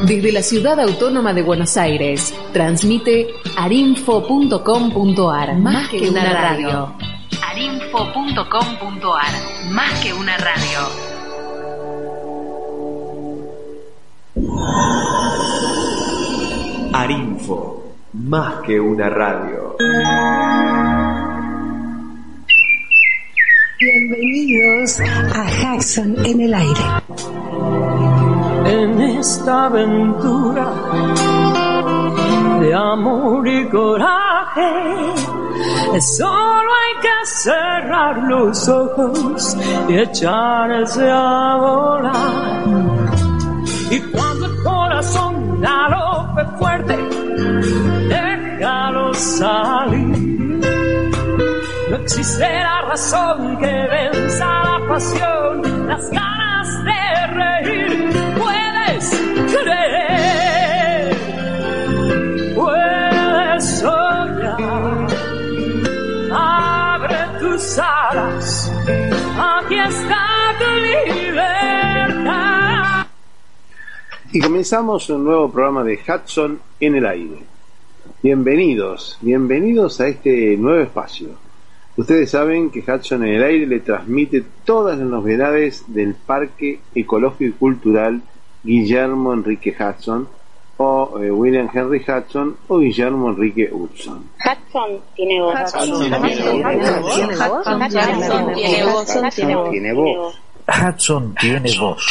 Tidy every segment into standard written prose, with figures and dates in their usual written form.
Desde la Ciudad Autónoma de Buenos Aires, transmite arinfo.com.ar, más que una radio. arinfo.com.ar, más que una radio. Arinfo, más que una radio. Bienvenidos a Jackson en el aire. En esta aventura de amor y coraje, solo hay que cerrar los ojos y echarse a volar. Y cuando el corazón galope fuerte, déjalo salir. No existe la razón que venza la pasión, las ganas de reír. Puedes creer, puedes soñar. Abre tus alas, aquí está tu libertad. Y comenzamos un nuevo programa de Hudson en el aire. Bienvenidos a este nuevo espacio. Ustedes saben que Hudson en el aire le transmite todas las novedades del Parque Ecológico y Cultural Guillermo Enrique Hudson, o William Henry Hudson, o Guillermo Enrique Hudson. Hudson tiene voz. Hudson tiene voz.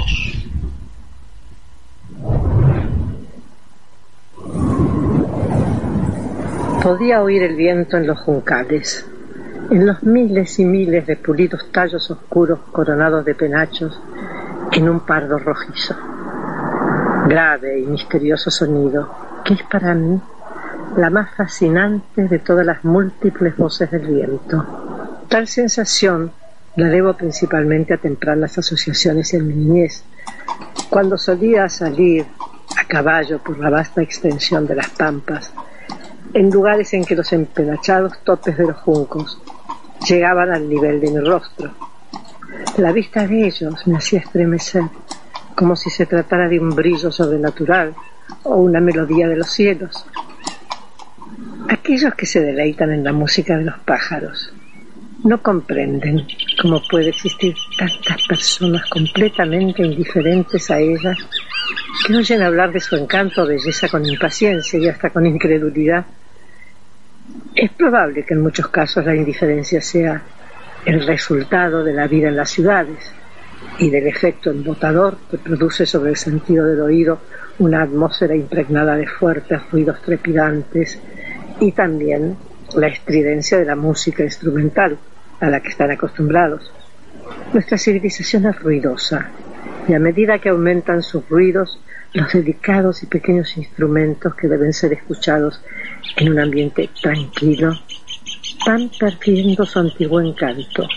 Podía oír el viento en los juncales, en los miles y miles de pulidos tallos oscuros coronados de penachos en un pardo rojizo. Grave y misterioso sonido, que es para mí la más fascinante de todas las múltiples voces del viento. Tal sensación la debo principalmente a tempranas asociaciones en mi niñez, cuando solía salir a caballo por la vasta extensión de las pampas, en lugares en que los empenachados topes de los juncos llegaban al nivel de mi rostro. La vista de ellos me hacía estremecer, como si se tratara de un brillo sobrenatural o una melodía de los cielos. Aquellos que se deleitan en la música de los pájaros no comprenden cómo puede existir tantas personas completamente indiferentes a ellas, que oyen hablar de su encanto o belleza con impaciencia y hasta con incredulidad. Es probable que en muchos casos la indiferencia sea el resultado de la vida en las ciudades y del efecto embotador que produce sobre el sentido del oído una atmósfera impregnada de fuertes ruidos trepidantes, y también la estridencia de la música instrumental a la que están acostumbrados. Nuestra civilización es ruidosa, y a medida que aumentan sus ruidos, los delicados y pequeños instrumentos que deben ser escuchados en un ambiente tranquilo van perdiendo su antiguo encanto.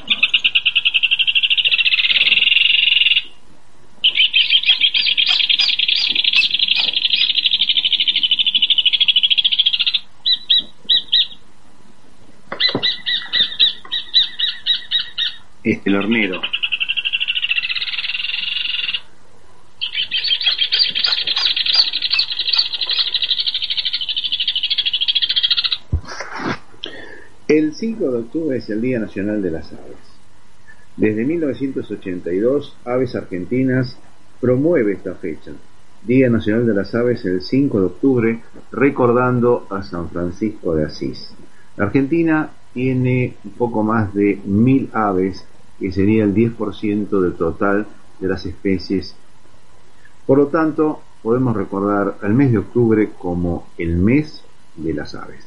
El hornero. El 5 de octubre es el Día Nacional de las Aves. Desde 1982, Aves Argentinas promueve esta fecha, Día Nacional de las Aves, el 5 de octubre, recordando a San Francisco de Asís. La Argentina tiene un poco más de 1000 aves, que sería el 10% del total de las especies. Por lo tanto, podemos recordar al mes de octubre como el mes de las aves.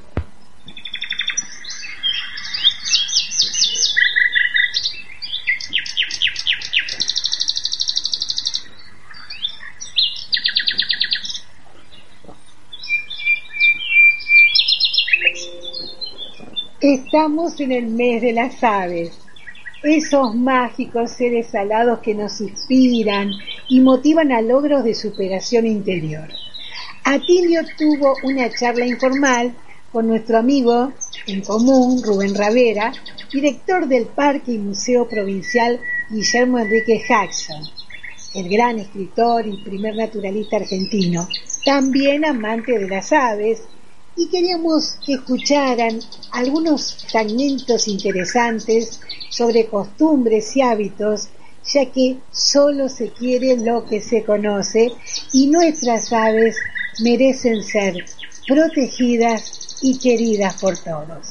Estamos en el mes de las aves, esos mágicos seres alados que nos inspiran y motivan a logros de superación interior. Atilio tuvo una charla informal con nuestro amigo en común, Rubén Ravera, director del Parque y Museo Provincial Guillermo Enrique Hudson. el gran escritor y primer naturalista argentino, también amante de las aves, y queríamos que escucharan algunos fragmentos interesantes sobre costumbres y hábitos, ya que solo se quiere lo que se conoce y nuestras aves merecen ser protegidas y queridas por todos.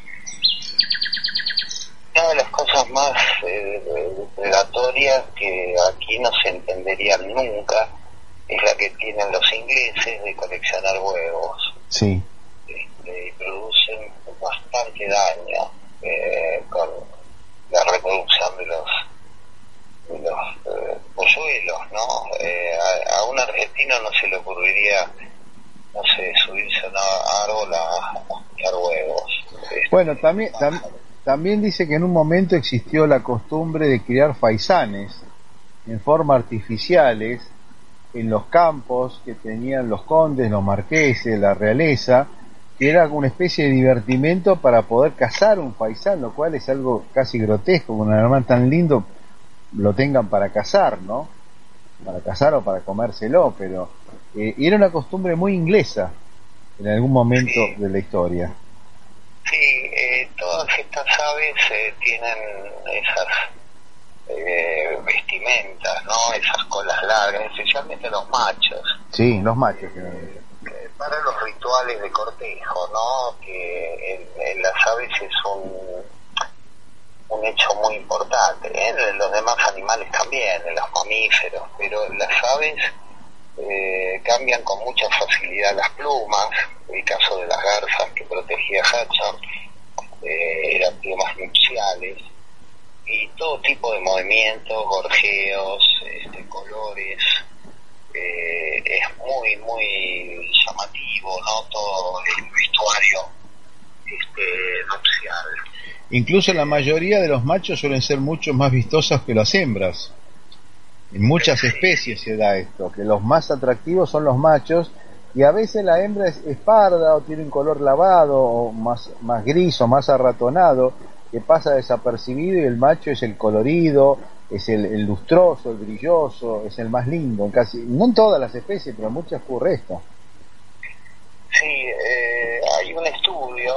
Una de las cosas más predatorias que aquí no se entenderían nunca es la que tienen los ingleses de coleccionar huevos. Sí. Y producen bastante daño con la reproducción de los polluelos, ¿no? A un argentino no se le ocurriría, no sé, subirse a un árbol a buscar huevos. Bueno, también dice que en un momento existió la costumbre de criar faisanes en forma artificiales en los campos que tenían los condes, los marqueses, la realeza, que era una especie de divertimento para poder cazar un faisán, lo cual es algo casi grotesco, con un animal tan lindo lo tengan para cazar, ¿no? Para cazar o para comérselo, pero y era una costumbre muy inglesa en algún momento de la historia. Sí, todas estas aves tienen esas vestimentas, ¿no? Esas colas largas, especialmente los machos. Sí, los machos. Para los rituales de cortejo, ¿no? Que en las aves es un hecho muy importante, en los demás animales también, en los mamíferos, pero en las aves cambian con mucha facilidad las plumas. El caso de las garzas que protegía Hudson eran plumas nupciales, y todo tipo de movimientos, gorjeos, colores, es muy muy llamativo, ¿no? Todo el vestuario nupcial. Incluso la mayoría de los machos suelen ser mucho más vistosos que las hembras. En muchas especies se da esto, que los más atractivos son los machos, y a veces la hembra es parda o tiene un color lavado o más gris o más arratonado, que pasa desapercibido, y el macho es el colorido, es el lustroso, el brilloso, es el más lindo, no en todas las especies, pero en muchas ocurre esto. Sí, hay un estudio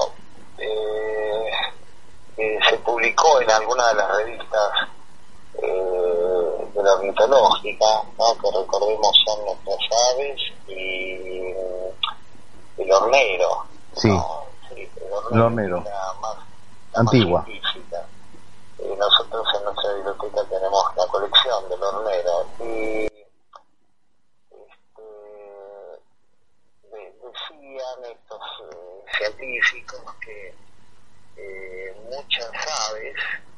que se publicó en alguna de las revistas de la ornitológica, ¿no? Que recordemos son nuestras aves y el hornero. Sí, ¿no? Sí, el hornero. Más antigua. Nosotros en nuestra biblioteca tenemos la colección del hornero, y decían estos científicos que muchas aves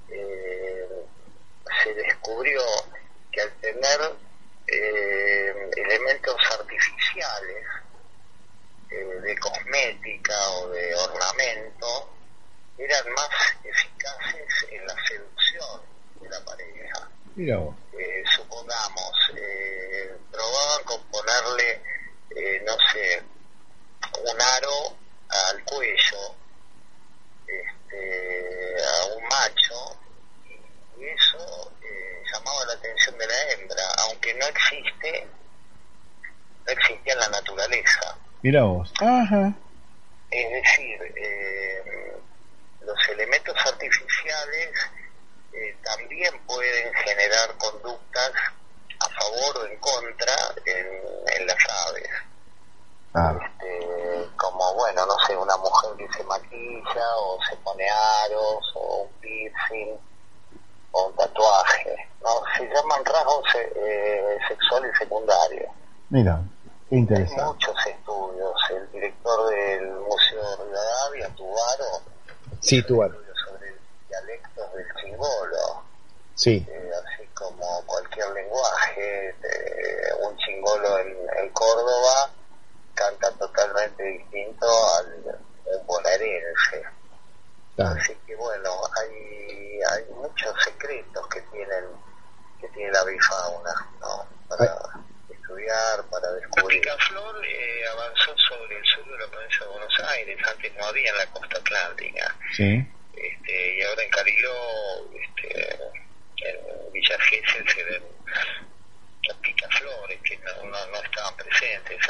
se descubrió que al tener elementos artificiales de cosmética o de ornamento, eran más eficaces en la seducción de la pareja. Mira vos. Supongamos, probaban con ponerle, no sé, un aro al cuello a un macho, y eso llamaba la atención de la hembra, aunque no existía en la naturaleza. Mira vos. Ajá. Es decir, los elementos artificiales también pueden generar conductas a favor o en contra en las aves. Como, bueno, no sé, una mujer que se maquilla o se pone aros o un piercing o un tatuaje, ¿no? Se llaman rasgos sexuales secundarios. Mira, qué interesante. Hay muchos estudios. El director del Museo de Rivadavia, Tubaro, sí, Tubaro, sobre dialectos del chingolo. Sí. Así como cualquier lenguaje, un chingolo en Córdoba canta totalmente distinto al bonaerense. Así que bueno, hay muchos secretos que tiene la avifauna, ¿no? Para estudiar, para descubrir. Picaflor avanzó sobre el sur de la provincia de Buenos Aires. Antes no había en la costa atlántica. Sí. Y ahora en Cariló, en Villa Gesell se ven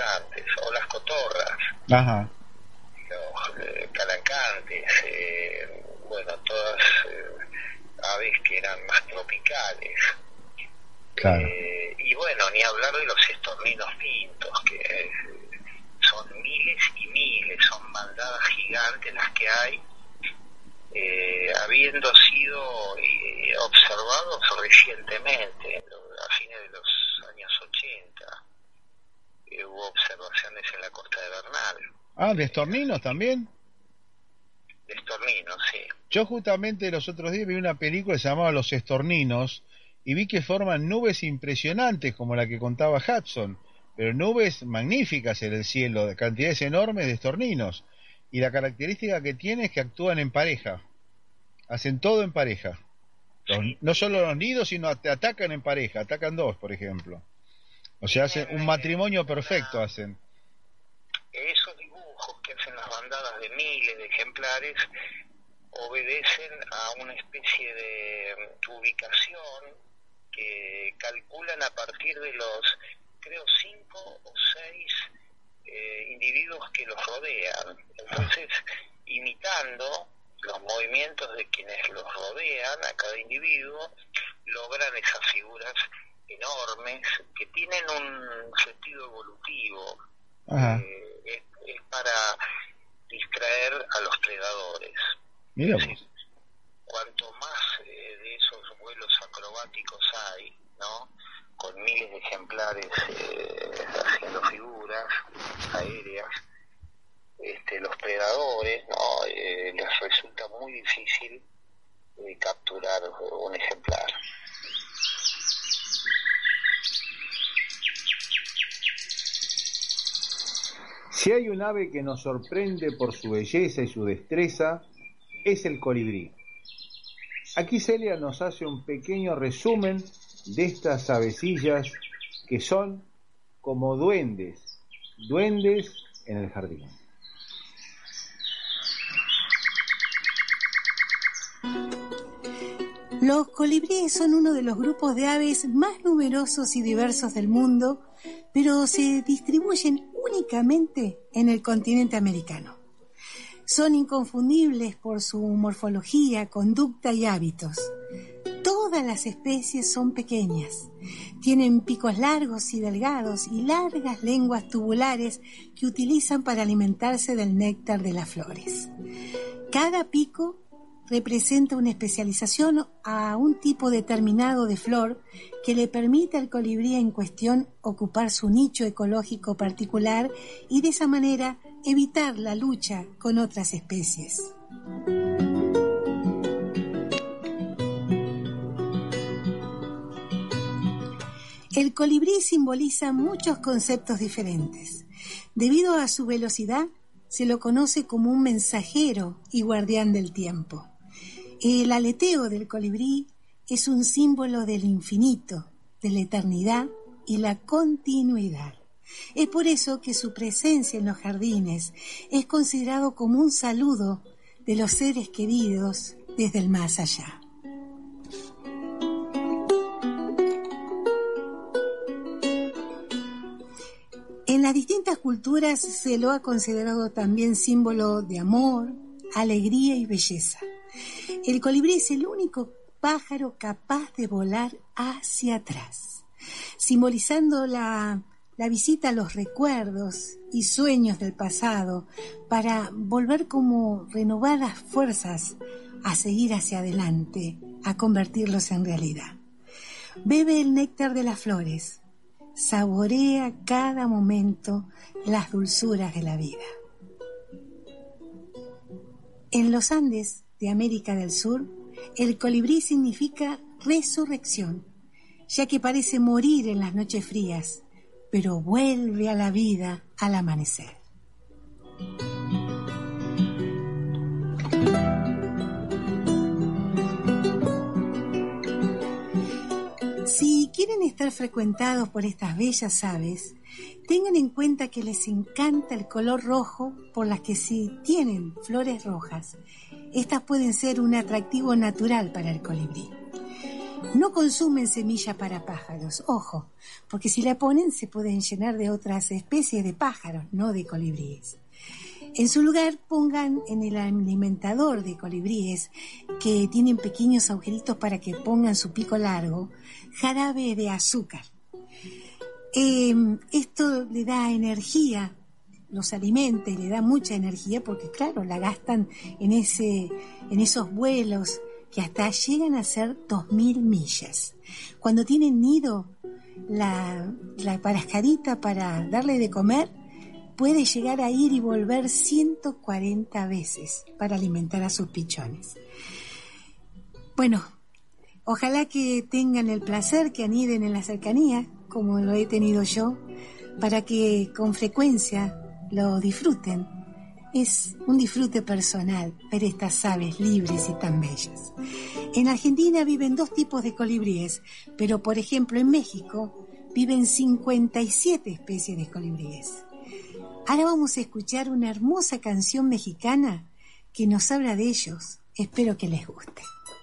cantantes, o las cotorras, Ajá. los calancantes, bueno, todas aves que eran más tropicales. Claro. Y bueno, ni hablar de los estorninos pintos, que son miles y miles, son bandadas gigantes las que hay, habiendo sido observados recientemente, a fines de los años 80, hubo observaciones en la costa de Bernal. Ah, ¿de estorninos también? De estorninos, sí. Yo justamente los otros días vi una película que se llamaba Los Estorninos y vi que forman nubes impresionantes como la que contaba Hudson, pero nubes magníficas en el cielo, de cantidades enormes de estorninos. Y la característica que tiene es que actúan en pareja, hacen todo en pareja. No solo los nidos, sino te atacan en pareja, atacan dos, por ejemplo. O sea, hacen un matrimonio perfecto, hacen. Esos dibujos que hacen las bandadas de miles de ejemplares obedecen a una especie de ubicación que calculan a partir de los, creo, 5 o 6 individuos que los rodean. Entonces, imitando los movimientos de quienes los rodean a cada individuo, logran esas figuras enormes que tienen un sentido evolutivo. Es para distraer a los predadores. Mira es decir, cuanto más de esos vuelos acrobáticos hay, ¿no?, con miles de ejemplares haciendo figuras aéreas, los predadores, ¿no?, les resulta muy difícil capturar un ejemplar. Si hay un ave que nos sorprende por su belleza y su destreza, es el colibrí. Aquí Celia nos hace un pequeño resumen de estas avecillas que son como duendes en el jardín. Los colibríes son uno de los grupos de aves más numerosos y diversos del mundo, pero se distribuyen únicamente en el continente americano. Son inconfundibles por su morfología, conducta y hábitos. Todas las especies son pequeñas. Tienen picos largos y delgados y largas lenguas tubulares que utilizan para alimentarse del néctar de las flores. Cada pico representa una especialización a un tipo determinado de flor que le permite al colibrí en cuestión ocupar su nicho ecológico particular y de esa manera evitar la lucha con otras especies. El colibrí simboliza muchos conceptos diferentes. Debido a su velocidad, se lo conoce como un mensajero y guardián del tiempo. El aleteo del colibrí es un símbolo del infinito, de la eternidad y la continuidad. Es por eso que su presencia en los jardines es considerado como un saludo de los seres queridos desde el más allá. En las distintas culturas se lo ha considerado también símbolo de amor, alegría y belleza. El colibrí es el único pájaro capaz de volar hacia atrás, simbolizando la visita a los recuerdos y sueños del pasado para volver como renovadas fuerzas a seguir hacia adelante, a convertirlos en realidad. Bebe el néctar de las flores, saborea cada momento las dulzuras de la vida. En los Andes de América del Sur, el colibrí significa resurrección, ya que parece morir en las noches frías, pero vuelve a la vida al amanecer. Si quieren estar frecuentados por estas bellas aves, tengan en cuenta que les encanta el color rojo, por las que si tienen flores rojas, estas pueden ser un atractivo natural para el colibrí. No consumen semilla para pájaros, ojo, porque si la ponen se pueden llenar de otras especies de pájaros, no de colibríes. En su lugar pongan en el alimentador de colibríes, que tienen pequeños agujeritos para que pongan su pico largo, jarabe de azúcar. Esto le da energía, los alimenta y le da mucha energía porque claro, la gastan en esos vuelos que hasta llegan a ser 2000 millas. Cuando tienen nido, la pascarita para darle de comer puede llegar a ir y volver 140 veces para alimentar a sus pichones. Bueno, ojalá que tengan el placer que aniden en la cercanía, como lo he tenido yo, para que con frecuencia lo disfruten. Es un disfrute personal ver estas aves libres y tan bellas. En Argentina viven 2 tipos de colibríes, pero por ejemplo en México viven 57 especies de colibríes. Ahora vamos a escuchar una hermosa canción mexicana que nos habla de ellos. Espero que les guste.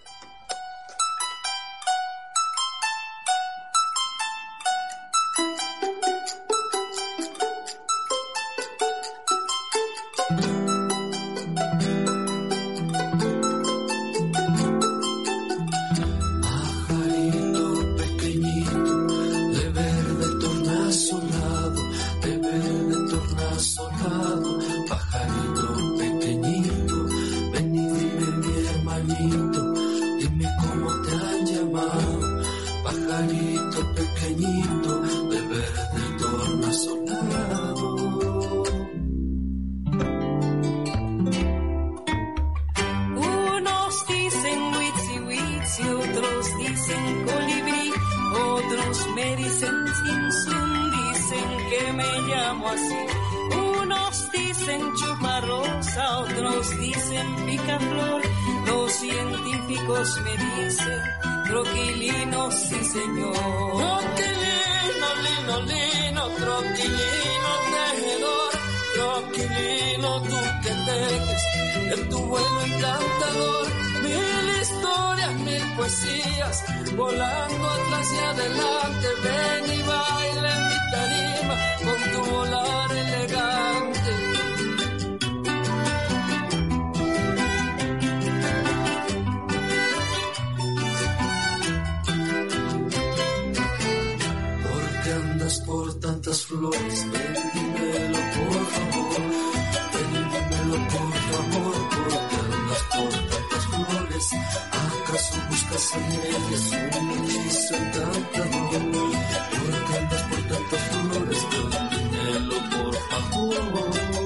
Volando atrás y adelante, ven y baila en mi tarima con tu volar elegante. ¿Por qué andas por tantas flores? Ven, dímelo por favor. Ven, dímelo por favor. ¿Por qué andas por tantas flores? ¿Acaso buscas en ellas un hechizo encantador? ¿Por qué andas por tantas flores? Dímelo por favor.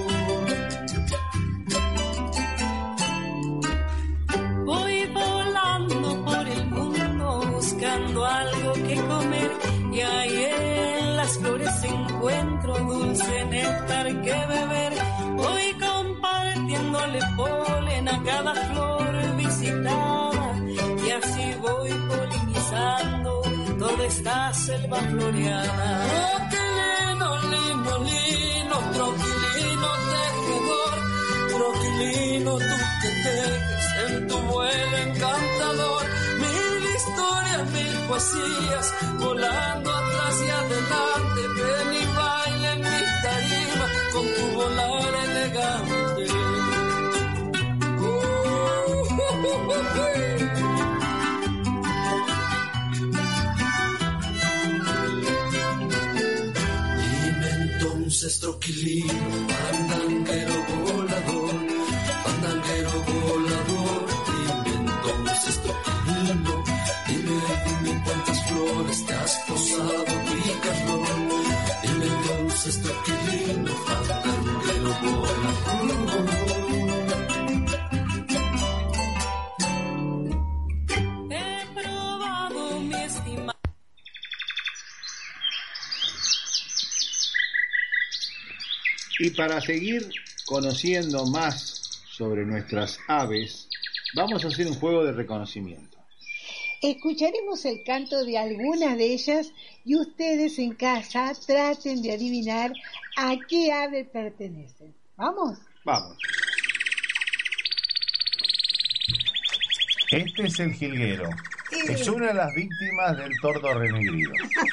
Voy volando por el mundo buscando algo que comer y ahí en las flores encuentro dulce néctar que beber. Voy compartiéndole polen a cada flor visitada y así voy polinizando toda esta selva floreada. Troquilino, lino, lino, troquilino tejedor, troquilino tú que tejes en tu vuelo encantador. Mil historias, mil poesías, volando atrás y adelante. Ven y baila en mi tarima con tu volar elegante. Dime entonces, troquilino, pandanguero volador, dime entonces, troquilino, dime cuántas flores te has posado, picaflor. Dime entonces, troquilino, pandanguero volador. Y para seguir conociendo más sobre nuestras aves, vamos a hacer un juego de reconocimiento. Escucharemos el canto de algunas de ellas y ustedes en casa traten de adivinar a qué ave pertenecen. ¿Vamos? Vamos. Este es el jilguero. Es una de las víctimas del tordo renegrido.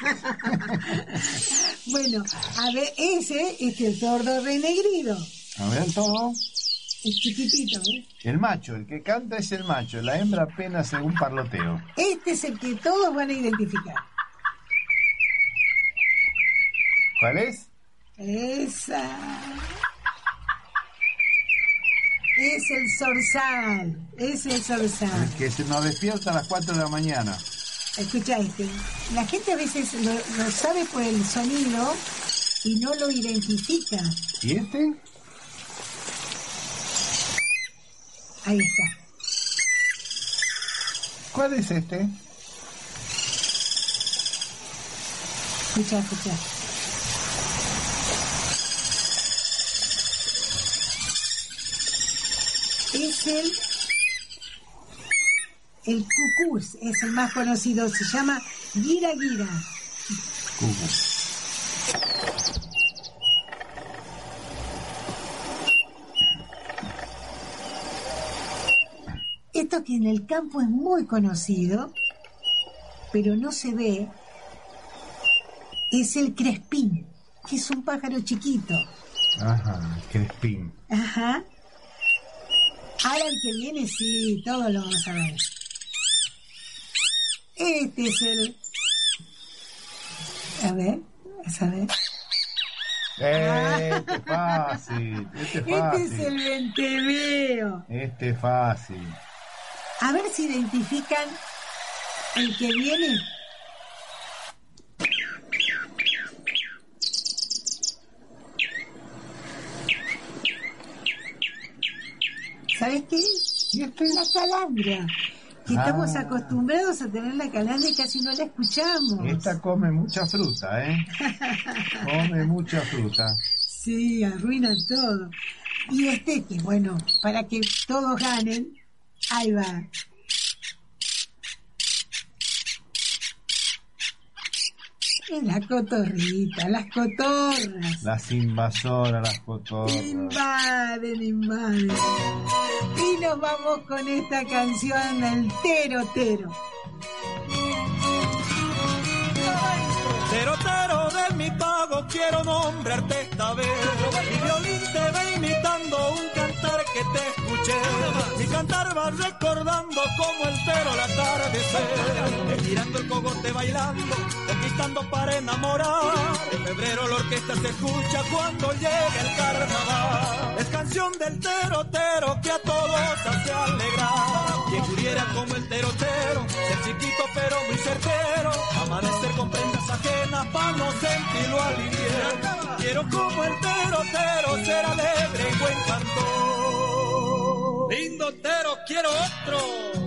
Bueno, a ver, ese es el tordo renegrido. A ver el tordo. Es chiquitito, ¿eh? El macho, el que canta es el macho, la hembra apenas según parloteo. Este es el que todos van a identificar. ¿Cuál es? Esa. Es el zorzal. Es el zorzal. El que se nos despierta a las 4 de la mañana. Escucha este. La gente a veces lo sabe por el sonido y no lo identifica. ¿Y este? Ahí está. ¿Cuál es este? Escucha, escucha. Es el cucús, es el más conocido, se llama guira guira. Esto que en el campo es muy conocido, pero no se ve, es el crespín, que es un pájaro chiquito. Ajá, crespín. Ajá. Ahora el que viene, sí, todos lo vamos a ver. Este es el... A ver, a ver. Este es fácil, este es fácil. Este es el venteveo. Este es fácil. A ver si identifican el que viene. ¿Sabes qué? La calandria. Que estamos acostumbrados a tener la calandria y casi no la escuchamos. Esta come mucha fruta, ¿eh? Come mucha fruta. Sí, arruina todo. Y este que, bueno, para que todos ganen, ahí va. Es la cotorrita, las cotorras. Las invasoras, las cotorras. Invaden. Y nos vamos con esta canción, el Tero Tero. Tero, tero de mi pago, quiero nombrarte esta vez. Mi violín te va imitando un cantar que te escuché. Mi cantar va recordando como el tero al atardecer. Girando el cogote bailando, conquistando para enamorar. En febrero la orquesta se escucha cuando llega el carnaval. Es canción del tero, tero que a todos hace alegrar. Quien pudiera como el tero, tero, ser chiquito pero muy certero. Amanecer con prendas ajenas pa' no sentirlo aliviar. Quiero como el tero, tero, ser alegre y buen cantor. Lindo tero, quiero otro.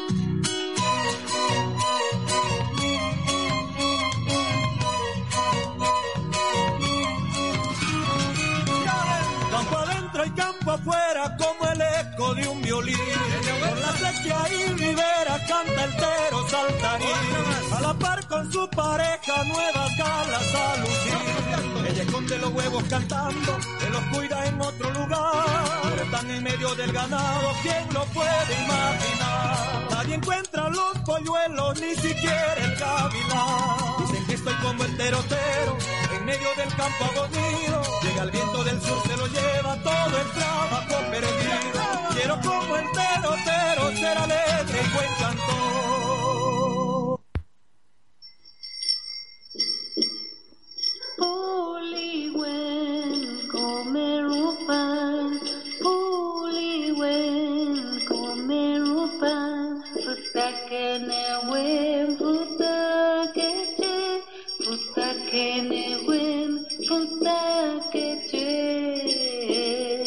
Campo adentro y campo afuera como el eco de un violín. Con la sequía y ribera canta el tero saltarín. A la par con su pareja nuevas galas a lucir. Ella esconde los huevos cantando, él los cuida en otro lugar. Pero están en medio del ganado, ¿quién lo puede imaginar? Nadie encuentra los polluelos, ni siquiera el gavilán. Dicen que estoy como el tero, tero, en medio del campo aburrido. Llega el viento del sur, se lo lleva todo el trabajo perdido. Quiero como el tero, tero, ser alegre y buen cantor. Puliwen comerupan, puliwen comerupan, fruta que newen, fruta que che, fruta que newen, fruta que che.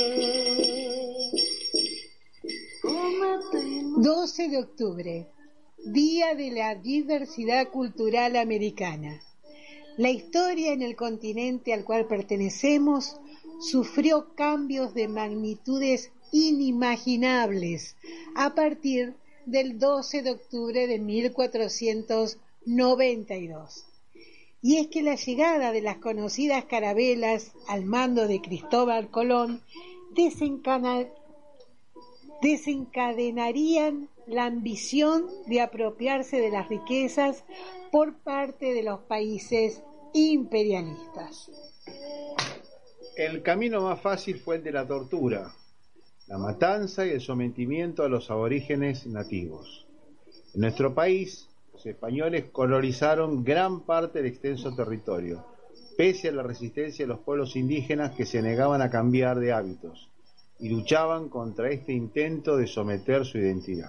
12 de octubre, Día de la Diversidad Cultural Americana. La historia en el continente al cual pertenecemos sufrió cambios de magnitudes inimaginables a partir del 12 de octubre de 1492. Y es que la llegada de las conocidas carabelas al mando de Cristóbal Colón desencadenarían la ambición de apropiarse de las riquezas por parte de los países imperialistas. El camino más fácil fue el de la tortura, la matanza y el sometimiento a los aborígenes nativos. En nuestro país, los españoles colonizaron gran parte del extenso territorio, pese a la resistencia de los pueblos indígenas que se negaban a cambiar de hábitos y luchaban contra este intento de someter su identidad.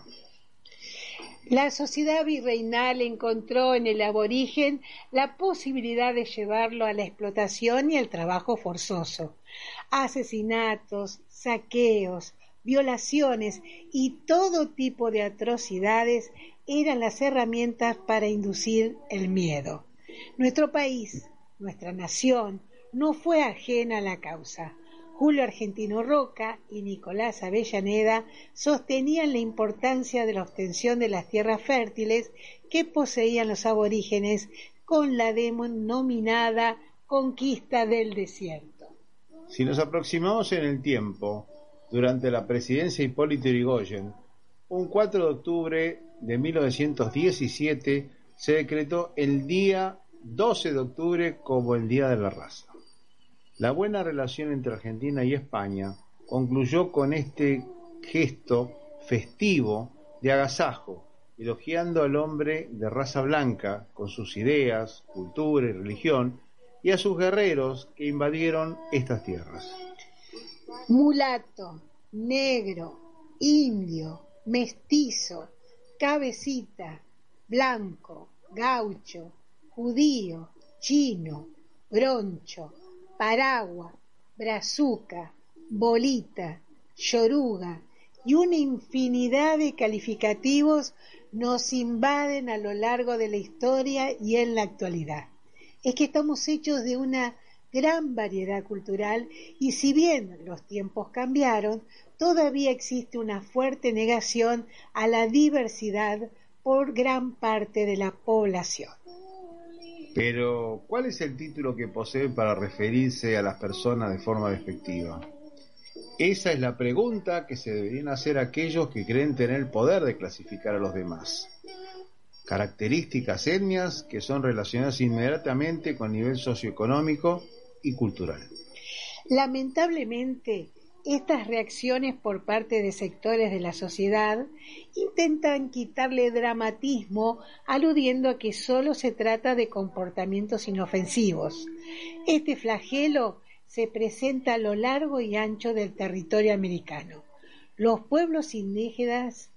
La sociedad virreinal encontró en el aborigen la posibilidad de llevarlo a la explotación y al trabajo forzoso. Asesinatos, saqueos, violaciones y todo tipo de atrocidades eran las herramientas para inducir el miedo. Nuestro país, nuestra nación, no fue ajena a la causa. Julio Argentino Roca y Nicolás Avellaneda sostenían la importancia de la obtención de las tierras fértiles que poseían los aborígenes con la denominada conquista del desierto. Si nos aproximamos en el tiempo, durante la presidencia de Hipólito Yrigoyen, un 4 de octubre de 1917 se decretó el día 12 de octubre como el Día de la Raza. La buena relación entre Argentina y España concluyó con este gesto festivo de agasajo, elogiando al hombre de raza blanca con sus ideas, cultura y religión, y a sus guerreros que invadieron estas tierras. Mulato, negro, indio, mestizo, cabecita, blanco, gaucho, judío, chino, broncho, paragua, brazuca, bolita, yoruga y una infinidad de calificativos nos invaden a lo largo de la historia y en la actualidad. Es que estamos hechos de una gran variedad cultural y si bien los tiempos cambiaron, todavía existe una fuerte negación a la diversidad por gran parte de la población. Pero, ¿cuál es el título que posee para referirse a las personas de forma despectiva? Esa es la pregunta que se deberían hacer aquellos que creen tener el poder de clasificar a los demás. Características etnias que son relacionadas inmediatamente con el nivel socioeconómico y cultural. Lamentablemente, estas reacciones por parte de sectores de la sociedad intentan quitarle dramatismo aludiendo a que solo se trata de comportamientos inofensivos. Este flagelo se presenta a lo largo y ancho del territorio americano. Los pueblos indígenas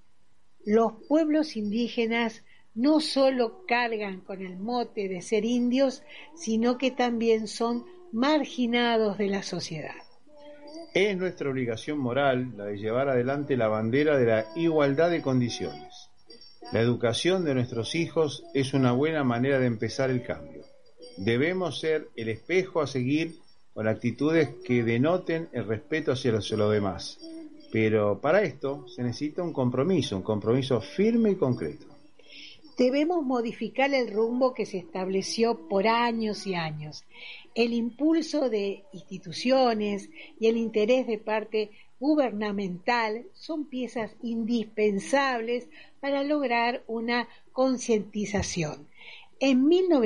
no solo cargan con el mote de ser indios, sino que también son marginados de la sociedad. Es nuestra obligación moral la de llevar adelante la bandera de la igualdad de condiciones. La educación de nuestros hijos es una buena manera de empezar el cambio. Debemos ser el espejo a seguir con actitudes que denoten el respeto hacia los demás. Pero para esto se necesita un compromiso firme y concreto. Debemos modificar el rumbo que se estableció por años y años. El impulso de instituciones y el interés de parte gubernamental son piezas indispensables para lograr una concientización. En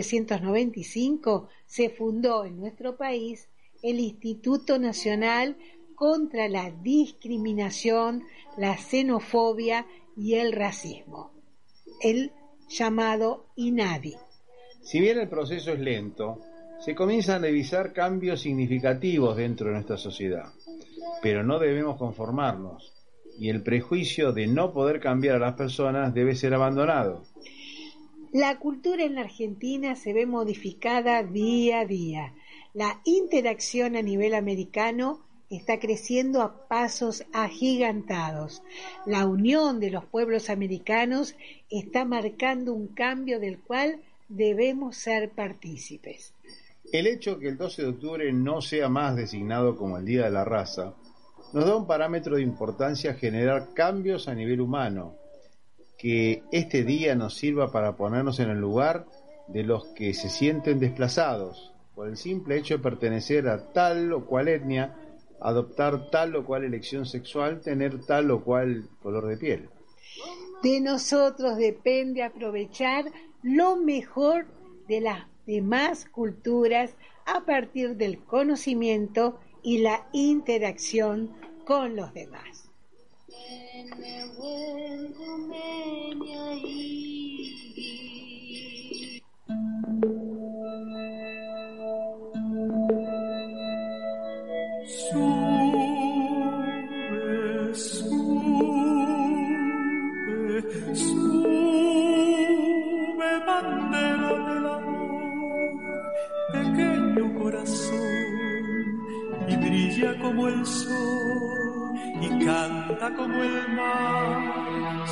1995 se fundó en nuestro país el Instituto Nacional contra la Discriminación, la Xenofobia y el Racismo, el llamado INADI. Si bien el proceso es lento, se comienzan a revisar cambios significativos dentro de nuestra sociedad, pero no debemos conformarnos, y el prejuicio de no poder cambiar a las personas debe ser abandonado. La cultura en la Argentina se ve modificada día a día. La interacción a nivel americano está creciendo a pasos agigantados. La unión de los pueblos americanos está marcando un cambio del cual debemos ser partícipes. El hecho que el 12 de octubre no sea más designado como el Día de la Raza nos da un parámetro de importancia generar cambios a nivel humano, que este día nos sirva para ponernos en el lugar de los que se sienten desplazados por el simple hecho de pertenecer a tal o cual etnia, adoptar tal o cual elección sexual, tener tal o cual color de piel. De nosotros depende aprovechar lo mejor de las demás culturas a partir del conocimiento y la interacción con los demás. Sube, sube, sube, bandera del amor, pequeño corazón, y brilla como el sol, y canta como el mar.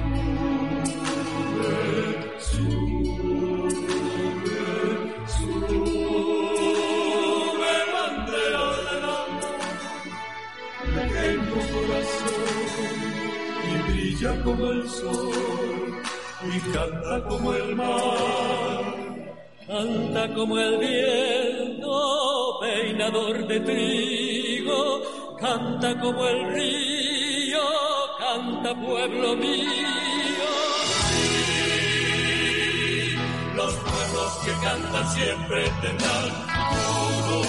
Sube, sube, sube, bandera del amor, pequeño corazón, y brilla como el sol, y canta como el mar. Canta como el viento, peinador de trigo, canta como el río, canta pueblo mío. Sí, los pueblos que cantan siempre tendrán futuro.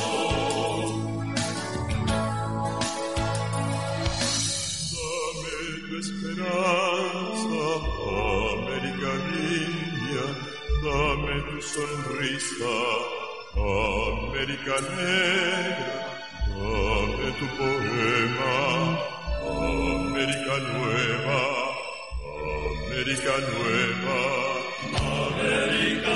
Dame tu esperanza, América niña, dame tu sonrisa, América negra, dame tu poema, América nueva, América nueva, América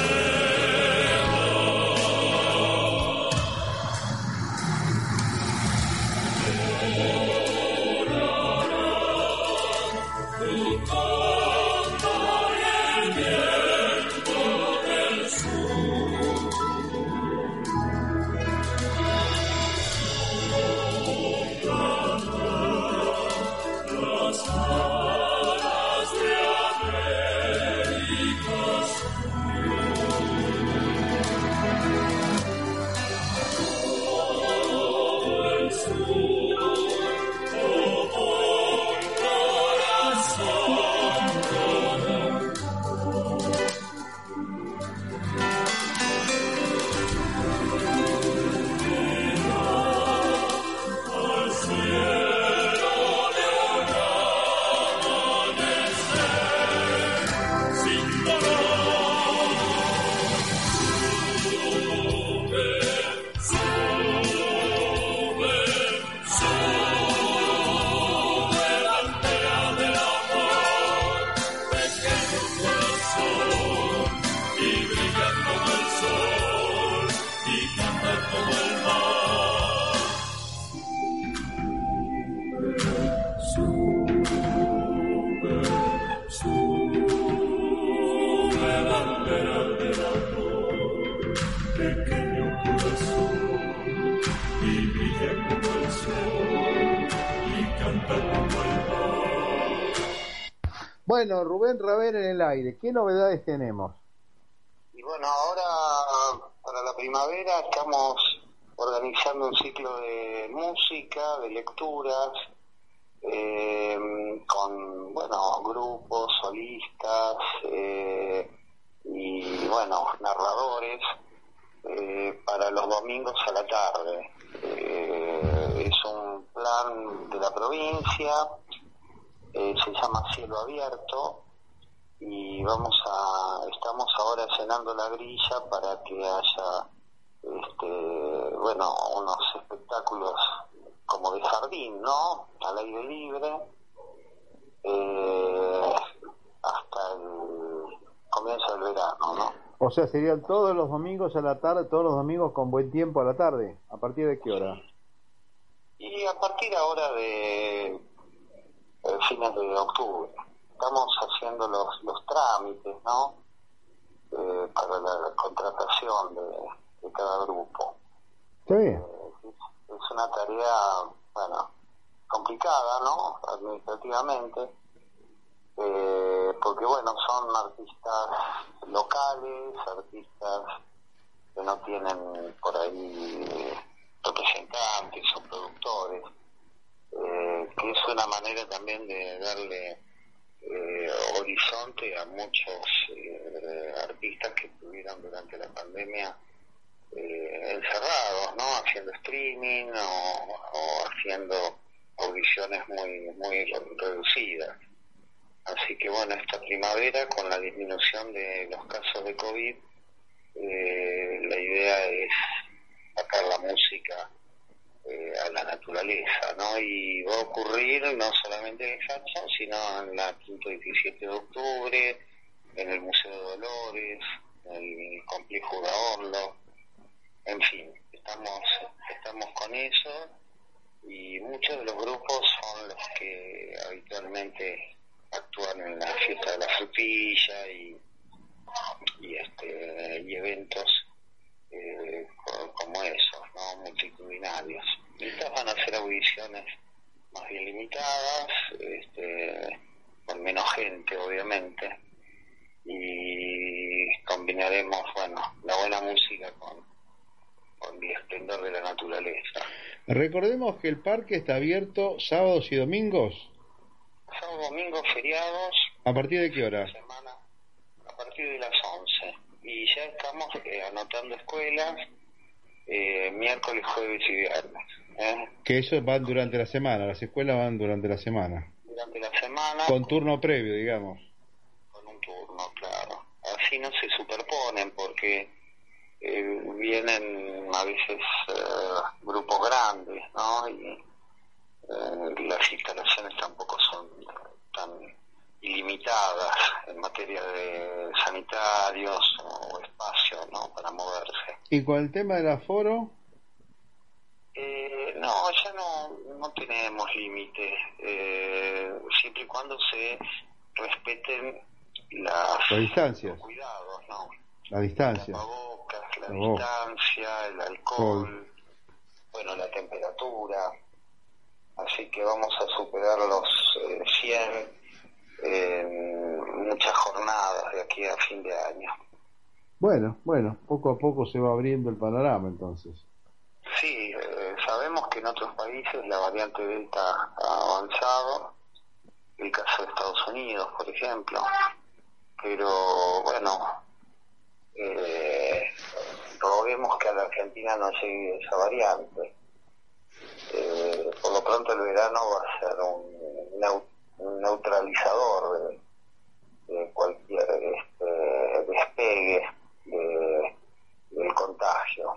Bueno, Rubén Raver en el aire, ¿qué novedades tenemos? Y bueno, ahora para la primavera estamos organizando un ciclo de música, de lecturas, con, bueno, grupos, solistas y, bueno, narradores, para los domingos a la tarde. Es un plan de la provincia, se llama Cielo Abierto, y estamos ahora llenando la grilla para que haya bueno, unos espectáculos como de jardín, ¿no? Al aire libre, hasta el comienzo del verano, ¿no? O sea, serían todos los domingos a la tarde, todos los domingos con buen tiempo a la tarde. ¿A partir de qué hora? Y a partir ahora de fines de octubre. Estamos haciendo los trámites, ¿no? Para la contratación de cada grupo. Está bien. Es una tarea, bueno, complicada, ¿no? Administrativamente, porque, bueno, son artistas locales, artistas que no tienen por ahí representantes o productores, que es una manera también de darle horizonte a muchos artistas que estuvieron durante la pandemia encerrados, ¿no? Haciendo streaming o haciendo audiciones muy reducidas. Así que bueno, esta primavera, con la disminución de los casos de COVID, la idea es sacar la música a la naturaleza, ¿no? Y va a ocurrir no solamente en Hudson, sino en la Quinto 17 de octubre, en el Museo de Dolores, en el Complejo de Orlo, en fin, estamos con eso, y muchos de los grupos son los que habitualmente actúan en la fiesta de la frutilla y eventos como esos, ¿no? Multitudinarios. Estas van a ser audiciones más bien limitadas, con menos gente obviamente, y combinaremos, bueno, la buena música con el esplendor de la naturaleza. Recordemos que el parque está abierto sábados y domingos. Sábados, domingos, feriados. ¿A partir de qué hora? A partir de las 11. Y ya estamos anotando escuelas miércoles, jueves y viernes. Que eso van durante la semana, las escuelas van durante la semana. Durante la semana. Con turno previo, digamos. Con un turno, claro. Así no se superponen porque vienen a veces grupos grandes, ¿no? Y las instalaciones tampoco son tan ilimitadas en materia de sanitarios o espacios, ¿no? Para moverse. ¿Y con el tema del aforo? No, ya no tenemos límite, siempre y cuando se respeten las distancias, los cuidados, ¿no? La distancia, la distancia, el alcohol, bueno, la temperatura. Así que vamos a superar los 100 en muchas jornadas de aquí a fin de año. Bueno, poco a poco se va abriendo el panorama entonces. Sí, sabemos que en otros países la variante Delta ha avanzado, el caso de Estados Unidos, por ejemplo, pero bueno, roguemos que a la Argentina no llegue esa variante. Por lo pronto el verano va a ser un neutralizador de cualquier despegue del contagio.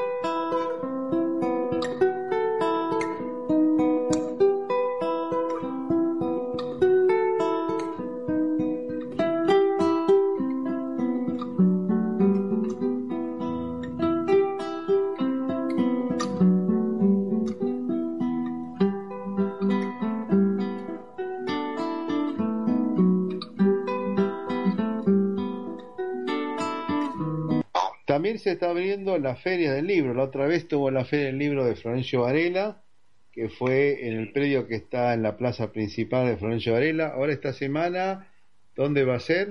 También se está abriendo la Feria del Libro. La otra vez tuvo la Feria del Libro de Florencio Varela, que fue en el predio que está en la plaza principal de Florencio Varela. Ahora esta semana, ¿dónde va a ser?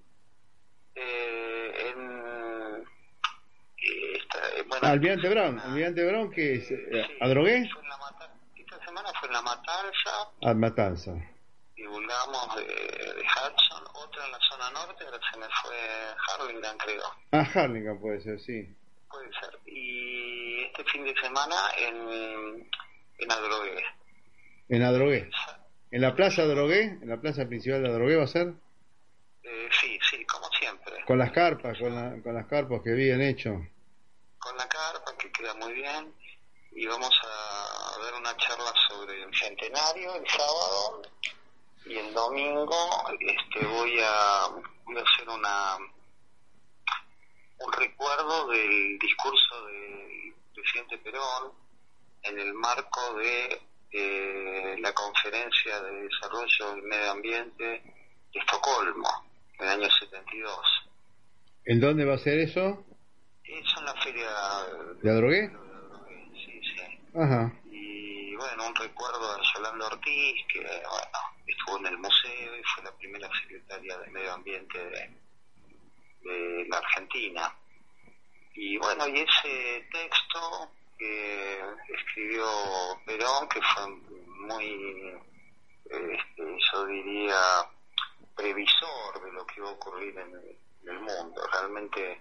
Almirante Brown, que es ¿Adrogué? Esta semana fue en La Matanza. Matanza. Divulgamos de Hudson, otra en la zona norte, ahora se me fue Harlingen, creo. Harlingen puede ser, sí. Puede ser. Y este fin de semana en Adrogué. En Adrogué. ¿En la plaza Adrogué? ¿En la plaza principal de Adrogué va a ser? Sí, como siempre. Con las carpas, con las carpas que habían hecho. Con la carpa, que queda muy bien. Y vamos a ver una charla sobre el centenario el sábado. Y el domingo voy a hacer un recuerdo del discurso del presidente Perón en el marco de la Conferencia de Desarrollo y Medio Ambiente de Estocolmo, en el año 72. ¿En dónde va a ser eso? Eso en la feria ¿De Adrogué? Sí. Ajá. Y bueno, un recuerdo de Yolanda Ortiz, que bueno, estuvo en el museo y fue la primera secretaria de Medio Ambiente de la Argentina. Y bueno, y ese texto que escribió Perón, que fue muy, yo diría, previsor de lo que iba a ocurrir en el mundo. Realmente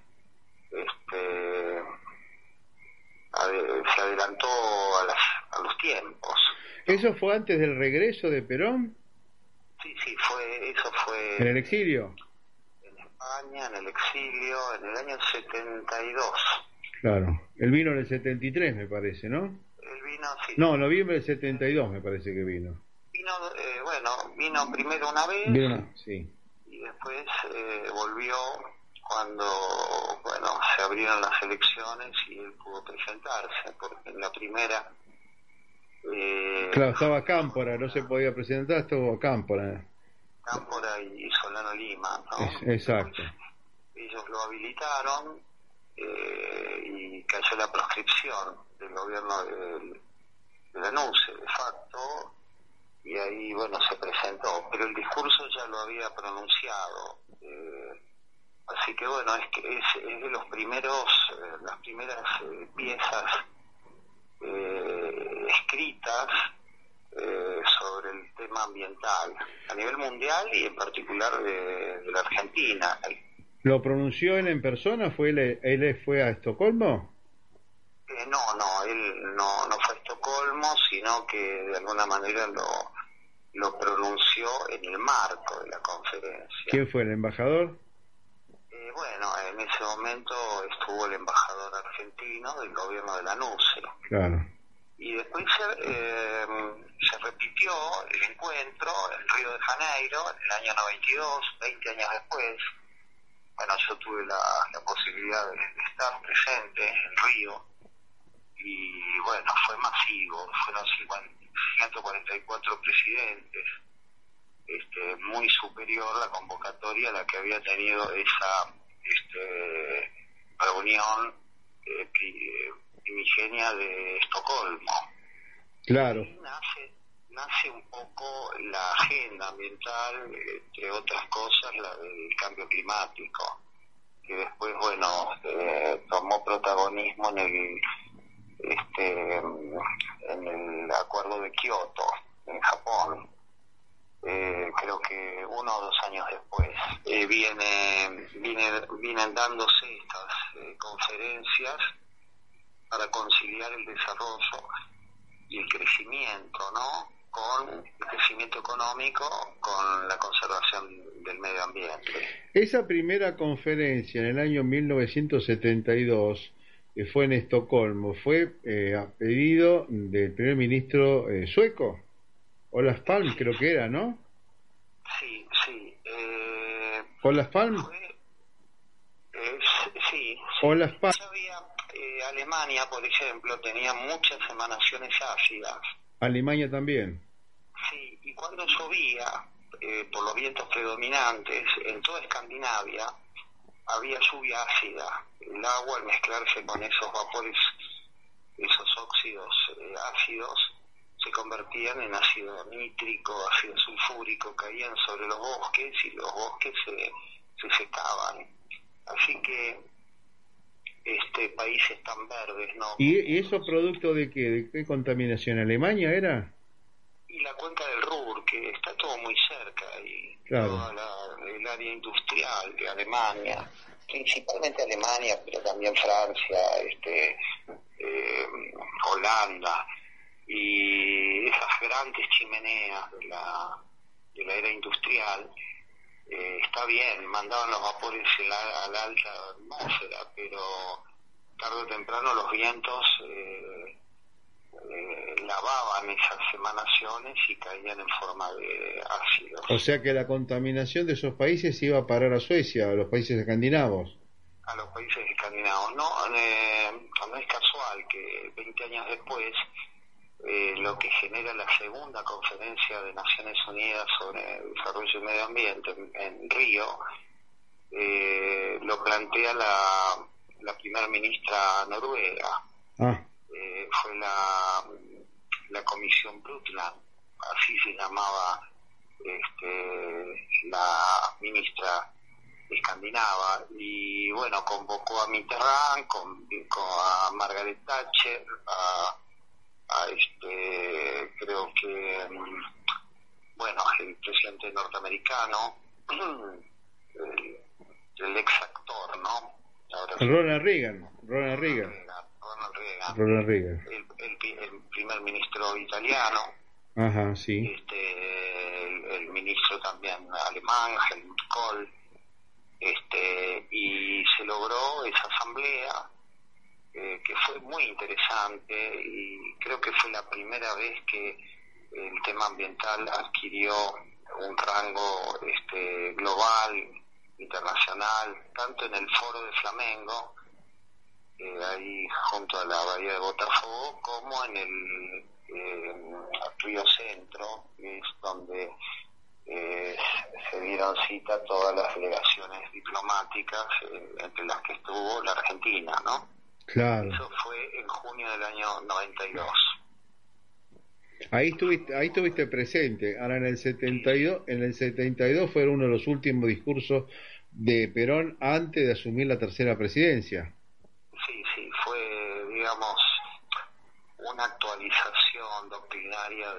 se adelantó a los tiempos. ¿Eso fue antes del regreso de Perón? Sí, eso fue ¿En el exilio? En España, en el exilio, en el año 72. Claro, él vino en el 73, me parece, ¿no? Él vino, sí. No, noviembre del 72 me parece que vino. Vino primero una vez, sí. Y después volvió cuando, se abrieron las elecciones y él pudo presentarse, porque en la primera... claro, estaba Cámpora, no se podía presentar, estuvo Cámpora y Solano Lima, ¿no? Exacto. Ellos lo habilitaron y cayó la proscripción del gobierno de la NUCE, de facto, y ahí, se presentó, pero el discurso ya lo había pronunciado, así que, es de los primeros, las primeras piezas escritas sobre el tema ambiental a nivel mundial y en particular de la Argentina. ¿Lo pronunció él en persona? ¿Él fue a Estocolmo? No, él no fue a Estocolmo, sino que de alguna manera lo pronunció en el marco de la conferencia. ¿Quién fue, el embajador? En ese momento estuvo el embajador argentino del gobierno de la NUCE. Claro. Y después se repitió el encuentro en Río de Janeiro en el año 92, 20 años después. Yo tuve la posibilidad de estar presente en Río y fue masivo, fueron 144 presidentes, muy superior la convocatoria a la que había tenido esa reunión primigenia de Estocolmo. Claro. Y nace un poco la agenda ambiental, entre otras cosas la del cambio climático, que después tomó protagonismo en el acuerdo de Kioto en Japón. Creo que 1 o 2 años después vienen dándose estas conferencias para conciliar el desarrollo y el crecimiento, ¿no? Con el crecimiento económico, con la conservación del medio ambiente. Esa primera conferencia en el año 1972, que fue en Estocolmo, fue a pedido del primer ministro sueco, Olof Palme, creo que era, ¿no? Sí. Olof Palme. Sí. Olof Palme. Alemania, por ejemplo, tenía muchas emanaciones ácidas. Alemania también. Sí, y cuando llovía, por los vientos predominantes, en toda Escandinavia había lluvia ácida. El agua, al mezclarse con esos vapores, esos óxidos ácidos, se convertían en ácido nítrico, ácido sulfúrico, caían sobre los bosques y los bosques se secaban. Así que países tan verdes, ¿no? ¿Y eso producto de qué? ¿De qué contaminación? ¿Alemania era? Y la cuenca del Ruhr, que está todo muy cerca, y claro, toda el área industrial de Alemania, principalmente Alemania, pero también Francia, Holanda, y esas grandes chimeneas de la era industrial. Está bien, mandaban los vapores a la alta atmósfera, pero tarde o temprano los vientos lavaban esas emanaciones y caían en forma de ácidos. O sea que la contaminación de esos países iba a parar a Suecia, a los países escandinavos. A los países escandinavos. No es casual que 20 años después lo que genera la segunda conferencia de Naciones Unidas sobre el desarrollo y medio ambiente en Río, lo plantea la primera ministra noruega. Fue la comisión Brundtland, así se llamaba la ministra escandinava, y convocó a Mitterrand, a Margaret Thatcher, creo que el presidente norteamericano, el ex actor, ¿no? Ahora Ronald Reagan. El primer ministro italiano. Ajá, sí. El ministro también alemán, Helmut Kohl. Y se logró esa asamblea que fue muy interesante, y creo que fue la primera vez que el tema ambiental adquirió un rango global, internacional, tanto en el Foro de Flamengo, ahí junto a la bahía de Botafogo, como en el Río Centro, que es donde se dieron cita todas las delegaciones diplomáticas, entre las que estuvo la Argentina, ¿no? Claro. Eso fue en junio del año 92. Ahí estuviste presente. Ahora en el 72 fue uno de los últimos discursos de Perón antes de asumir la tercera presidencia. Sí, fue, digamos, una actualización doctrinaria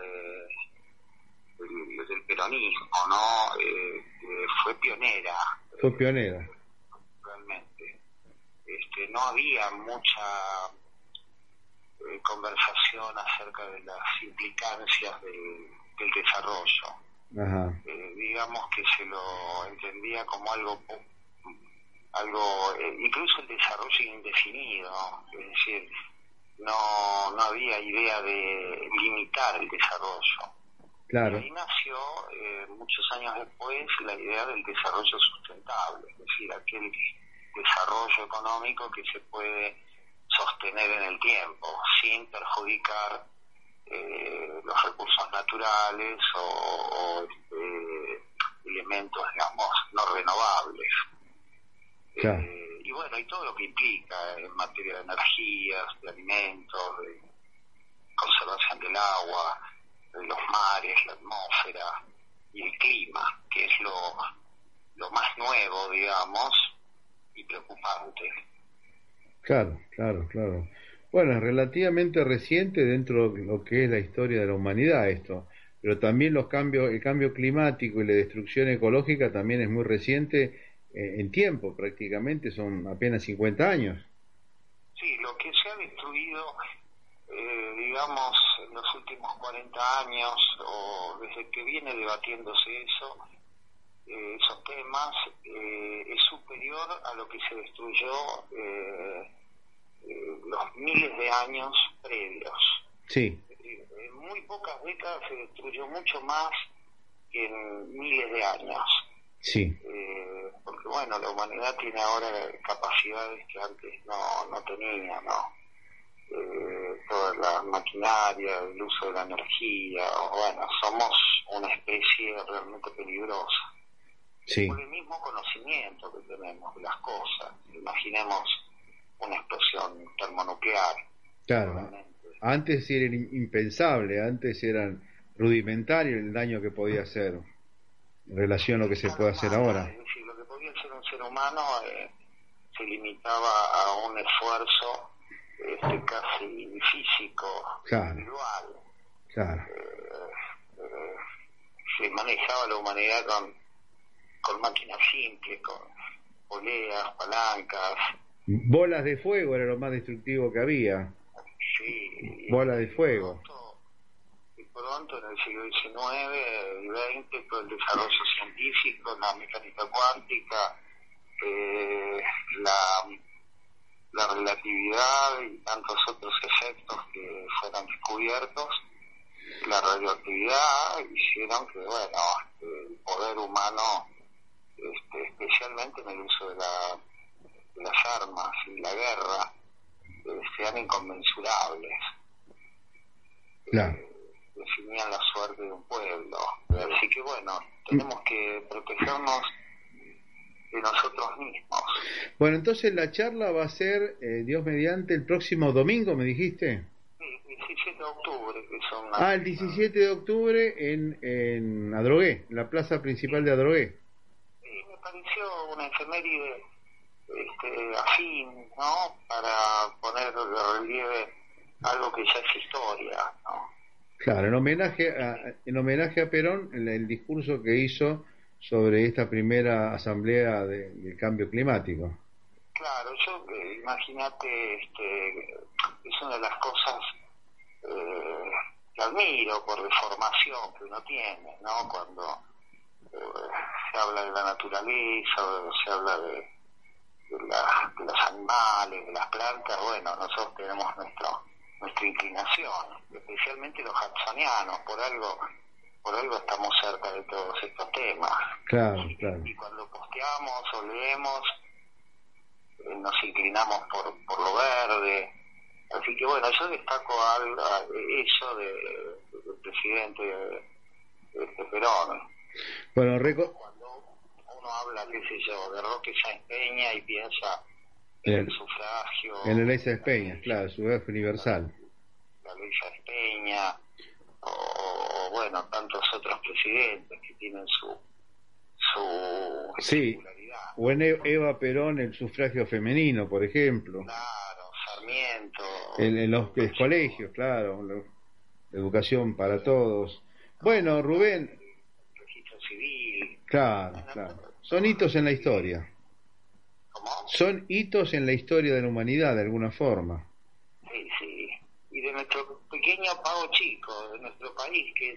del peronismo, ¿no? Fue pionera. Realmente. No había mucha conversación acerca de las implicancias del desarrollo. Ajá. Digamos que se lo entendía como algo incluso el desarrollo indefinido, es decir, no había idea de limitar el desarrollo. Claro. Y ahí nació, muchos años después, la idea del desarrollo sustentable, es decir, aquel desarrollo económico que se puede sostener en el tiempo, sin perjudicar los recursos naturales o elementos, digamos, no renovables. Claro. Y bueno, y todo lo que implica en materia de energías, de alimentos, de conservación del agua, de los mares, la atmósfera y el clima, que es lo más nuevo, digamos, y preocupante. Claro. Bueno, es relativamente reciente dentro de lo que es la historia de la humanidad esto, pero también el cambio climático y la destrucción ecológica también es muy reciente en tiempo, prácticamente son apenas 50 años. Sí, lo que se ha destruido, digamos, en los últimos 40 años, o desde que viene debatiéndose esos temas, es superior a lo que se destruyó los miles de años previos. Sí. En muy pocas décadas se destruyó mucho más que en miles de años. Sí. Porque bueno, la humanidad tiene ahora capacidades que antes no tenía, ¿no? Toda la maquinaria, el uso de la energía, bueno, somos una especie realmente peligrosa. Sí. Por el mismo conocimiento que tenemos de las cosas. Imaginemos una explosión termonuclear. Claro. Realmente. Antes era impensable, antes eran rudimentario el daño que podía hacer en relación a lo que se puede hacer ahora. Es decir, lo que podía hacer un ser humano se limitaba a un esfuerzo casi físico, individual. Claro. Se manejaba la humanidad con máquinas simples, con poleas, palancas. Bolas de fuego era lo más destructivo que había. Sí. Bolas de fuego. Y pronto en el siglo XIX y XX, todo el desarrollo científico, la mecánica cuántica, la relatividad y tantos otros efectos que fueron descubiertos, la radioactividad, hicieron que, bueno, el poder humano, especialmente en el uso de las armas y la guerra, sean inconmensurables. Claro. Definían la suerte de un pueblo. Así que bueno, tenemos que protegernos de nosotros mismos. Bueno, entonces la charla va a ser, Dios mediante, el próximo domingo, ¿me dijiste? Sí, 17 de octubre, que son... el 17 de octubre en Adrogué, en la plaza principal de Adrogué. Sí, me pareció una efeméride afín, ¿no? Para poner de relieve algo que ya es historia, ¿no? Claro, en homenaje a Perón, el discurso que hizo sobre esta primera asamblea del cambio climático. Claro, yo imagínate, es una de las cosas que admiro por deformación que uno tiene, ¿no? Cuando se habla de la naturaleza, se habla de los animales, de las plantas, bueno, nosotros tenemos nuestra inclinación, especialmente los hudsonianos, por algo estamos cerca de todos estos temas. Claro. Y cuando posteamos o leemos, nos inclinamos por lo verde. Así que bueno, yo destaco eso del presidente Perón. Bueno, cuando uno habla, qué sé yo, de Roque Sáenz Peña y piensa en el sufragio, en la ley Sáenz Peña, claro, sufragio universal, la ley Sáenz Peña, o bueno, tantos otros presidentes que tienen su sí, o en Eva Perón el sufragio femenino, por ejemplo. Claro, Sarmiento. En los colegios, claro, la educación para todos. Bueno, Rubén. Registro civil. Claro. Son hitos en la historia. ¿Cómo? Son hitos en la historia de la humanidad, de alguna forma. Sí. Y de nuestro pequeño pago chico, de nuestro país, que es,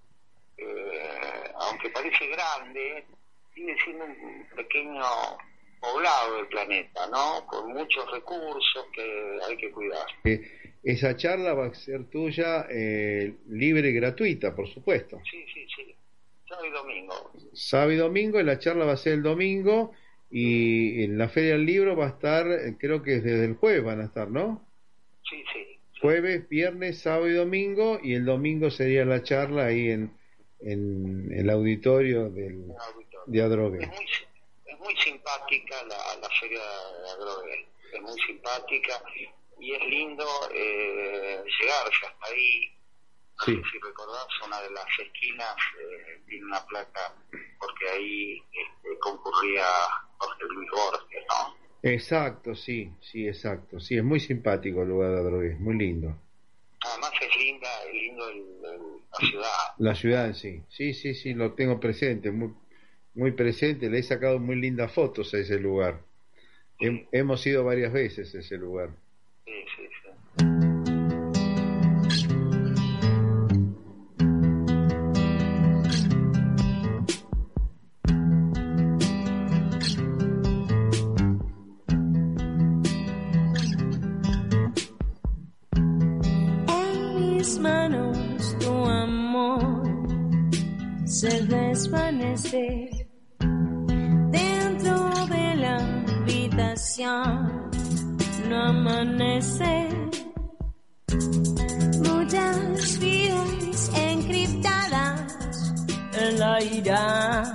aunque parece grande, sigue siendo un pequeño poblado del planeta, ¿no? Con muchos recursos que hay que cuidar. Esa charla va a ser tuya, libre y gratuita, por supuesto. Sí. Sábado y domingo. Sábado y domingo, y la charla va a ser el domingo, y en la Feria del Libro va a estar, creo que desde el jueves van a estar, ¿no? Sí. Jueves, viernes, sábado y domingo, y el domingo sería la charla ahí en el auditorio de Adrogué. Es muy simpática la feria de Adrogué, es muy simpática y es lindo llegarse hasta ahí. Sí. No sé si recordás, una de las esquinas tiene una placa porque ahí concurría Jorge Luis Borges, ¿no? Exacto, sí, exacto. Sí, es muy simpático el lugar de Adrogué, muy lindo. Además es lindo la ciudad. La ciudad en sí. Sí, lo tengo presente, muy presente. Le he sacado muy lindas fotos a ese lugar. Sí. Hemos ido varias veces a ese lugar. Sí. Manos tu amor se desvanece dentro de la habitación, no amanece. Muchas vidas encriptadas en la ira,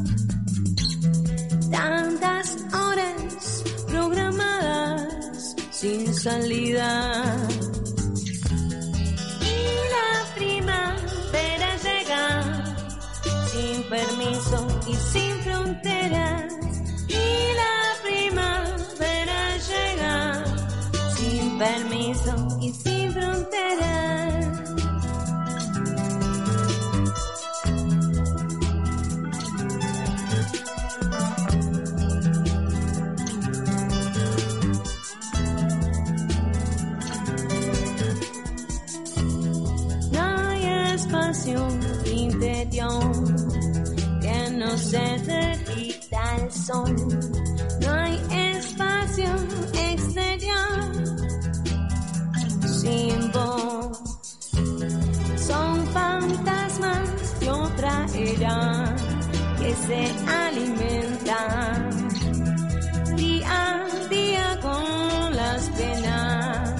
tantas horas programadas sin salida. Primavera llega sin permiso y sin fronteras. Y la primavera llega sin permiso y sin fronteras. Interior que no se derrita el sol, no hay espacio exterior sin voz, son fantasmas de otra era que se alimentan día a día con las penas.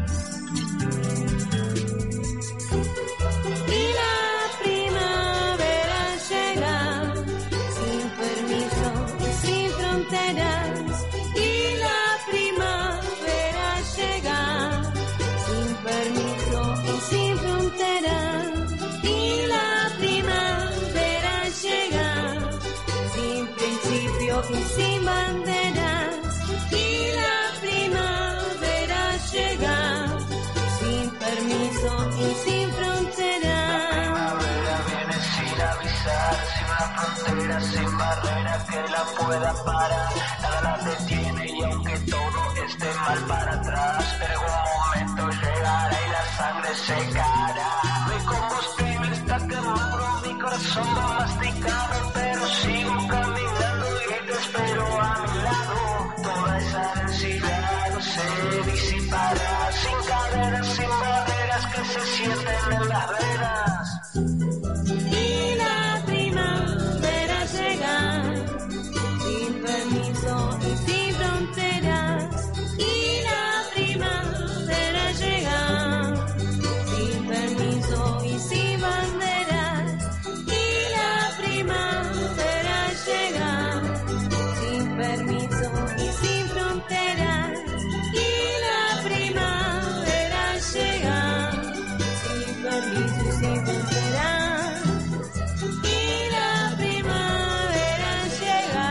Y la primavera llega sin permiso y sin fronteras. Y la primavera llega sin principio y sin banderas. Y la primavera llega sin permiso y sin fronteras. La primavera viene sin avisar, sin una frontera. cadera sin barrera que la pueda parar. Nada la detiene y aunque todo esté mal para atrás, en algún momento llegará y la sangre secará. Mi combustible está quemado, mi corazón va masticado, pero sigo caminando y te espero a mi lado. Toda esa densidad se disipará, sin cadenas, sin barreras que se sienten en las venas. Y la primavera llega, sin permiso y sin fronteras. Y la primavera llega, sin permiso y sin banderas. Y la primavera llega, sin permiso y sin fronteras. Y la primavera llega, sin permiso y sin fronteras. Y la primavera llega.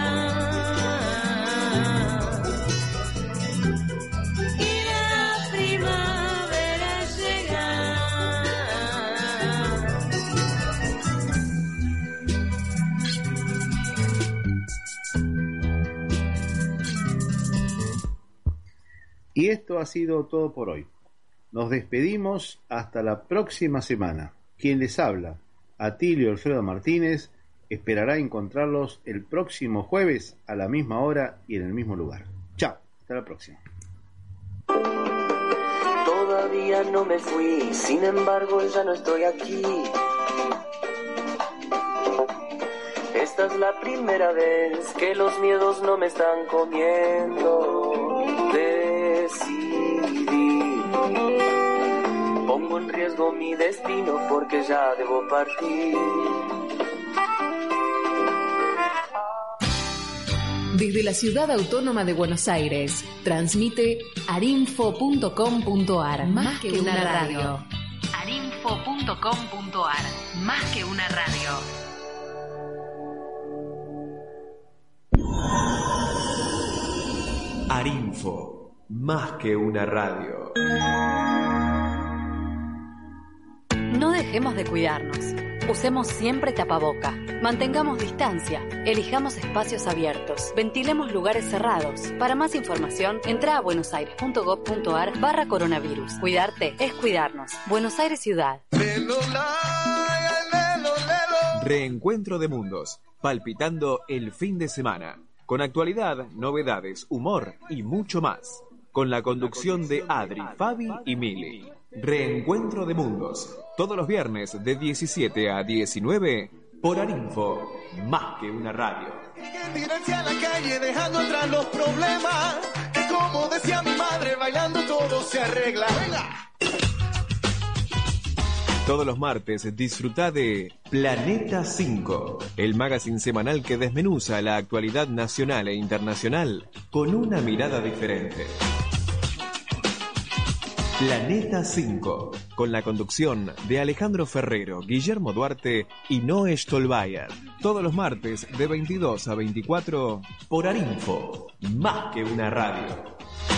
Y la primavera llega. Y esto ha sido todo por hoy. Nos despedimos hasta la próxima semana. Quien les habla, Atilio Alfredo Martínez, esperará encontrarlos el próximo jueves a la misma hora y en el mismo lugar. Chao, hasta la próxima. Todavía no me fui, sin embargo ya no estoy aquí. Esta es la primera vez que los miedos no me están comiendo. Decidí, pongo en riesgo mi destino porque ya debo partir. Desde la Ciudad Autónoma de Buenos Aires, transmite arinfo.com.ar, más que una radio. arinfo.com.ar, más que una radio. Arinfo, más que una radio. No dejemos de cuidarnos. Usemos siempre tapaboca. Mantengamos distancia. Elijamos espacios abiertos. Ventilemos lugares cerrados. Para más información, entra a buenosaires.gov.ar/coronavirus. Cuidarte es cuidarnos. Buenos Aires Ciudad. Reencuentro de mundos. Palpitando el fin de semana. Con actualidad, novedades, humor y mucho más. Con la conducción de Adri, Fabi y Mili. Reencuentro de mundos. Todos los viernes de 17 a 19 por Arinfo, más que una radio. Tirarse a la calle dejando atrás los problemas. Que como decía mi madre, bailando todo se arregla. ¡Venga! Todos los martes disfruta de Planeta 5, el magazine semanal que desmenuza la actualidad nacional e internacional con una mirada diferente. Planeta 5, con la conducción de Alejandro Ferrero, Guillermo Duarte y Noé Stolbayer. Todos los martes de 22 a 24 por Arinfo, más que una radio.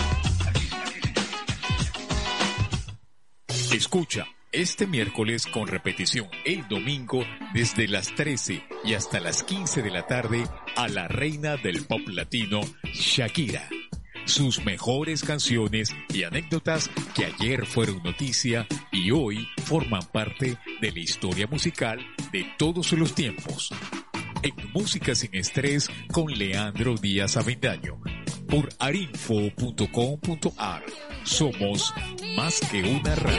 Escucha este miércoles con repetición el domingo desde las 13 y hasta las 15 de la tarde a la reina del pop latino, Shakira. Sus mejores canciones y anécdotas que ayer fueron noticia y hoy forman parte de la historia musical de todos los tiempos. En Música Sin Estrés con Leandro Díaz Avendaño por arinfo.com.ar. Somos más que una radio.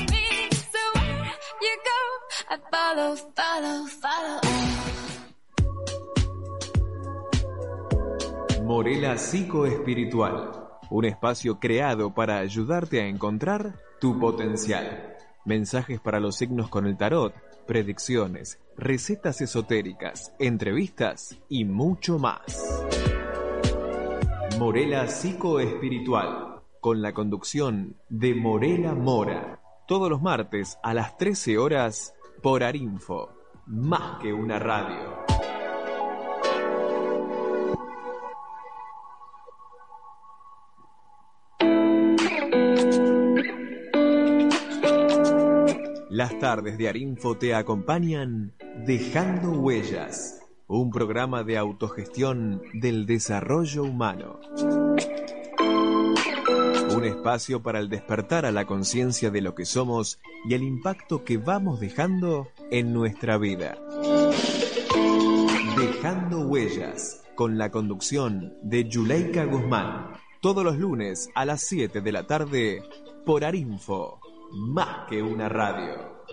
Morela Psicoespiritual, un espacio creado para ayudarte a encontrar tu potencial. Mensajes para los signos con el tarot, predicciones, recetas esotéricas, entrevistas y mucho más. Morela Psicoespiritual, con la conducción de Morela Mora. Todos los martes a las 13 horas por Arinfo, más que una radio. Las tardes de Arinfo te acompañan Dejando Huellas, un programa de autogestión del desarrollo humano. Un espacio para el despertar a la conciencia de lo que somos y el impacto que vamos dejando en nuestra vida. Dejando Huellas, con la conducción de Yuleika Guzmán. Todos los lunes a las 7 de la tarde por Arinfo, más que una radio.